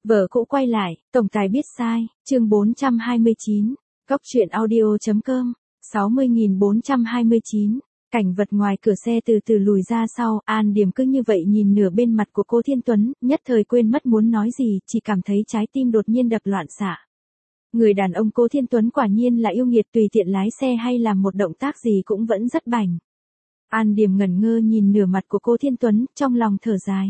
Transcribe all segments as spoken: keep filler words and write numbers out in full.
Vợ cũ quay lại, tổng tài biết sai, chương bốn trăm hai mươi chín, Cóc truyện audio chấm com, sáu mươi nghìn bốn trăm hai mươi chín, cảnh vật ngoài cửa xe từ từ lùi ra sau, An Điềm cứ như vậy nhìn nửa bên mặt của Cố Thiên Tuấn, nhất thời quên mất muốn nói gì, chỉ cảm thấy trái tim đột nhiên đập loạn xạ. Người đàn ông Cố Thiên Tuấn quả nhiên là yêu nghiệt, tùy tiện lái xe hay làm một động tác gì cũng vẫn rất bảnh. An Điềm ngẩn ngơ nhìn nửa mặt của Cố Thiên Tuấn, trong lòng thở dài.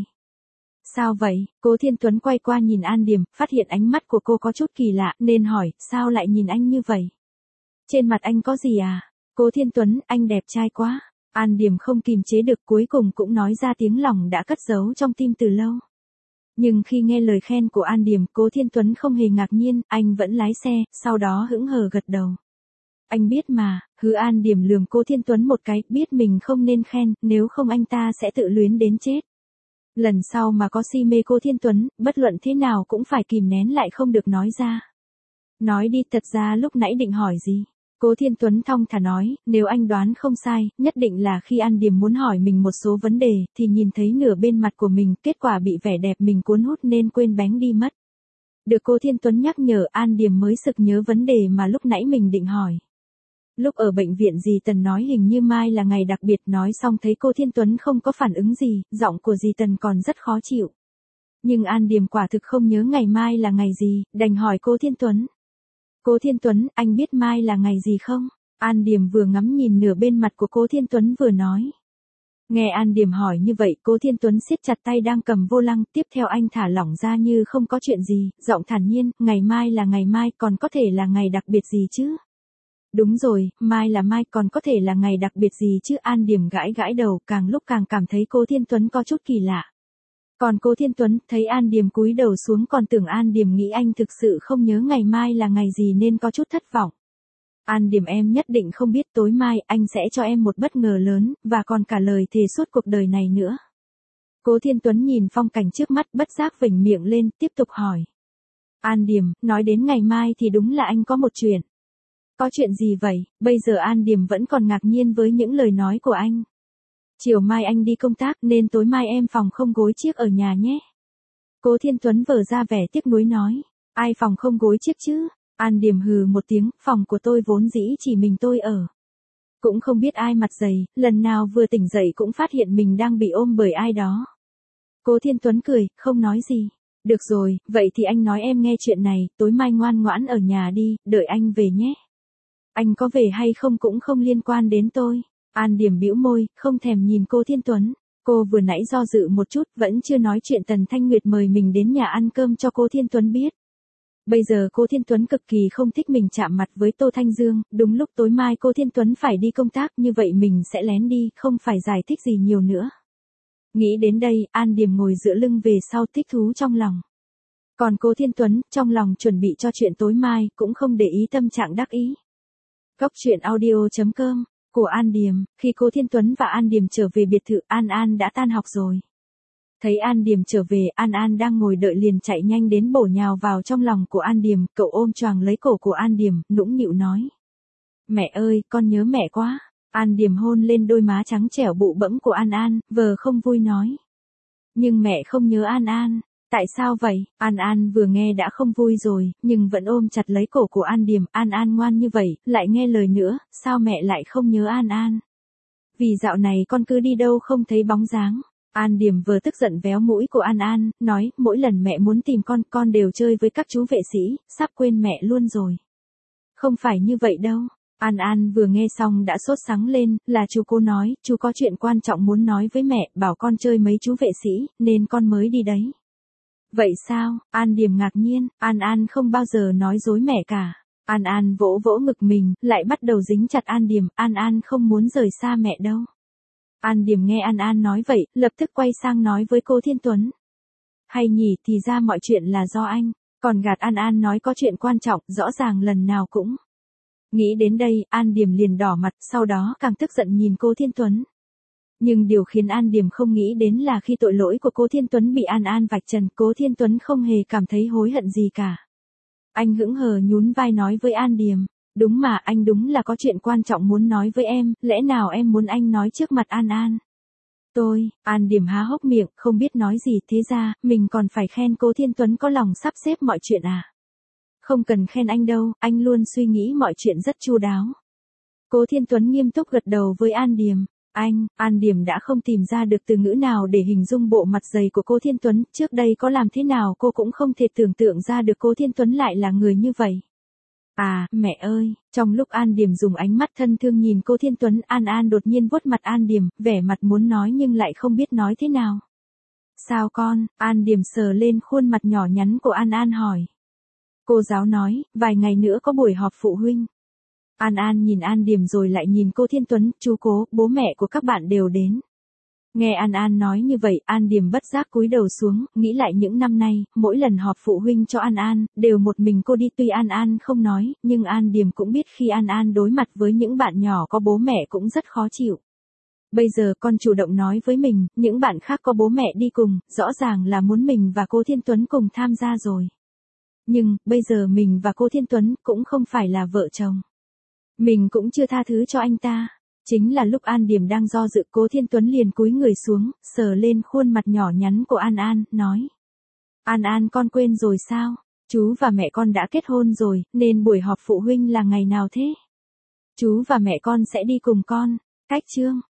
Sao vậy? Cố Thiên Tuấn quay qua nhìn An Điềm, phát hiện ánh mắt của cô có chút kỳ lạ, nên hỏi, sao lại nhìn anh như vậy? Trên mặt anh có gì à? Cố Thiên Tuấn, anh đẹp trai quá. An Điềm không kìm chế được, cuối cùng cũng nói ra tiếng lòng đã cất giấu trong tim từ lâu. Nhưng khi nghe lời khen của An Điềm, Cố Thiên Tuấn không hề ngạc nhiên, anh vẫn lái xe, sau đó hững hờ gật đầu. Anh biết mà, hứ. An Điềm lườm Cố Thiên Tuấn một cái, biết mình không nên khen, nếu không anh ta sẽ tự luyến đến chết. Lần sau mà có si mê Cố Thiên Tuấn, bất luận thế nào cũng phải kìm nén lại không được nói ra. Nói đi, thật ra lúc nãy định hỏi gì? Cố Thiên Tuấn thong thả nói, nếu anh đoán không sai, nhất định là khi An Điềm muốn hỏi mình một số vấn đề, thì nhìn thấy nửa bên mặt của mình, kết quả bị vẻ đẹp mình cuốn hút nên quên bén đi mất. Được Cố Thiên Tuấn nhắc nhở, An Điềm mới sực nhớ vấn đề mà lúc nãy mình định hỏi. Lúc ở bệnh viện dì Tần nói hình như mai là ngày đặc biệt, nói xong thấy Cố Thiên Tuấn không có phản ứng gì, giọng của dì Tần còn rất khó chịu. Nhưng An Điềm quả thực không nhớ ngày mai là ngày gì, đành hỏi Cố Thiên Tuấn. Cố Thiên Tuấn, anh biết mai là ngày gì không? An Điềm vừa ngắm nhìn nửa bên mặt của Cố Thiên Tuấn vừa nói. Nghe An Điềm hỏi như vậy, Cố Thiên Tuấn siết chặt tay đang cầm vô lăng, tiếp theo anh thả lỏng ra như không có chuyện gì, giọng thản nhiên, ngày mai là ngày mai, còn có thể là ngày đặc biệt gì chứ? Đúng rồi, mai là mai, còn có thể là ngày đặc biệt gì chứ? An Điềm gãi gãi đầu, càng lúc càng cảm thấy Cố Thiên Tuấn có chút kỳ lạ. Còn Cố Thiên Tuấn thấy An Điềm cúi đầu xuống còn tưởng An Điềm nghĩ anh thực sự không nhớ ngày mai là ngày gì nên có chút thất vọng. An Điềm, em nhất định không biết, tối mai anh sẽ cho em một bất ngờ lớn, và còn cả lời thề suốt cuộc đời này nữa. Cố Thiên Tuấn nhìn phong cảnh trước mắt, bất giác vểnh miệng lên, tiếp tục hỏi. An Điềm, nói đến ngày mai thì đúng là anh có một chuyện. Có chuyện gì vậy? Bây giờ An Điềm vẫn còn ngạc nhiên với những lời nói của anh. Chiều mai anh đi công tác nên tối mai em phòng không gối chiếc ở nhà nhé. Cố Thiên Tuấn vờ ra vẻ tiếc nuối nói. Ai phòng không gối chiếc chứ? An Điềm hừ một tiếng, phòng của tôi vốn dĩ chỉ mình tôi ở. Cũng không biết ai mặt dày, lần nào vừa tỉnh dậy cũng phát hiện mình đang bị ôm bởi ai đó. Cố Thiên Tuấn cười, không nói gì. Được rồi, vậy thì anh nói em nghe chuyện này, tối mai ngoan ngoãn ở nhà đi, đợi anh về nhé. Anh có về hay không cũng không liên quan đến tôi. An Điềm bĩu môi, không thèm nhìn Cố Thiên Tuấn. Cô vừa nãy do dự một chút, vẫn chưa nói chuyện Tần Thanh Nguyệt mời mình đến nhà ăn cơm cho Cố Thiên Tuấn biết. Bây giờ Cố Thiên Tuấn cực kỳ không thích mình chạm mặt với Tô Thanh Dương, đúng lúc tối mai Cố Thiên Tuấn phải đi công tác, như vậy mình sẽ lén đi, không phải giải thích gì nhiều nữa. Nghĩ đến đây, An Điềm ngồi dựa lưng về sau, thích thú trong lòng. Còn Cố Thiên Tuấn, trong lòng chuẩn bị cho chuyện tối mai, cũng không để ý tâm trạng đắc ý. Cóc truyện audio chấm com của An Điềm, khi Cố Thiên Tuấn và An Điềm trở về biệt thự, An An đã tan học rồi. Thấy An Điềm trở về, An An đang ngồi đợi liền chạy nhanh đến bổ nhào vào trong lòng của An Điềm, cậu ôm choàng lấy cổ của An Điềm, nũng nịu nói. Mẹ ơi, con nhớ mẹ quá. An Điềm hôn lên đôi má trắng trẻo bụ bẫm của An An, vờ không vui nói. Nhưng mẹ không nhớ An An. Tại sao vậy? An An vừa nghe đã không vui rồi, nhưng vẫn ôm chặt lấy cổ của An Điềm. An An ngoan như vậy, lại nghe lời nữa, sao mẹ lại không nhớ An An? Vì dạo này con cứ đi đâu không thấy bóng dáng. An Điềm vừa tức giận véo mũi của An An, nói, mỗi lần mẹ muốn tìm con, con đều chơi với các chú vệ sĩ, sắp quên mẹ luôn rồi. Không phải như vậy đâu. An An vừa nghe xong đã sốt sắng lên, là chú cô nói, chú có chuyện quan trọng muốn nói với mẹ, bảo con chơi mấy chú vệ sĩ, nên con mới đi đấy. Vậy sao? An Điềm ngạc nhiên, An An không bao giờ nói dối mẹ cả. An An vỗ vỗ ngực mình, lại bắt đầu dính chặt An Điềm, An An không muốn rời xa mẹ đâu. An Điềm nghe An An nói vậy, lập tức quay sang nói với Cố Thiên Tuấn. Hay nhỉ, thì ra mọi chuyện là do anh, còn gạt An An nói có chuyện quan trọng, rõ ràng lần nào cũng. Nghĩ đến đây, An Điềm liền đỏ mặt, sau đó càng tức giận nhìn Cố Thiên Tuấn. Nhưng điều khiến An Điềm không nghĩ đến là khi tội lỗi của Cố Thiên Tuấn bị An An vạch trần, Cố Thiên Tuấn không hề cảm thấy hối hận gì cả. Anh hững hờ nhún vai nói với An Điềm, đúng mà, anh đúng là có chuyện quan trọng muốn nói với em, lẽ nào em muốn anh nói trước mặt An An? Tôi, An Điểm há hốc miệng, không biết nói gì, thế ra, mình còn phải khen Cố Thiên Tuấn có lòng sắp xếp mọi chuyện à? Không cần khen anh đâu, anh luôn suy nghĩ mọi chuyện rất chu đáo. Cố Thiên Tuấn nghiêm túc gật đầu với An Điểm. Anh, An Điểm đã không tìm ra được từ ngữ nào để hình dung bộ mặt dày của Cố Thiên Tuấn, trước đây có làm thế nào cô cũng không thể tưởng tượng ra được Cố Thiên Tuấn lại là người như vậy. À, mẹ ơi, trong lúc An Điểm dùng ánh mắt thân thương nhìn Cố Thiên Tuấn, An An đột nhiên vuốt mặt An Điểm, vẻ mặt muốn nói nhưng lại không biết nói thế nào. Sao con? An Điểm sờ lên khuôn mặt nhỏ nhắn của An An hỏi. Cô giáo nói, vài ngày nữa có buổi họp phụ huynh. An An nhìn An Điểm rồi lại nhìn Cố Thiên Tuấn, chú Cố, bố mẹ của các bạn đều đến. Nghe An An nói như vậy, An Điểm bất giác cúi đầu xuống, nghĩ lại những năm nay, mỗi lần họp phụ huynh cho An An, đều một mình cô đi, tuy An An không nói, nhưng An Điểm cũng biết khi An An đối mặt với những bạn nhỏ có bố mẹ cũng rất khó chịu. Bây giờ con chủ động nói với mình, những bạn khác có bố mẹ đi cùng, rõ ràng là muốn mình và Cố Thiên Tuấn cùng tham gia rồi. Nhưng, bây giờ mình và Cố Thiên Tuấn cũng không phải là vợ chồng. Mình cũng chưa tha thứ cho anh ta. Chính là lúc An Điểm đang do dự, Cố Thiên Tuấn liền cúi người xuống, sờ lên khuôn mặt nhỏ nhắn của An An, nói. An An, con quên rồi sao? Chú và mẹ con đã kết hôn rồi, nên buổi họp phụ huynh là ngày nào thế? Chú và mẹ con sẽ đi cùng con. Cách chương.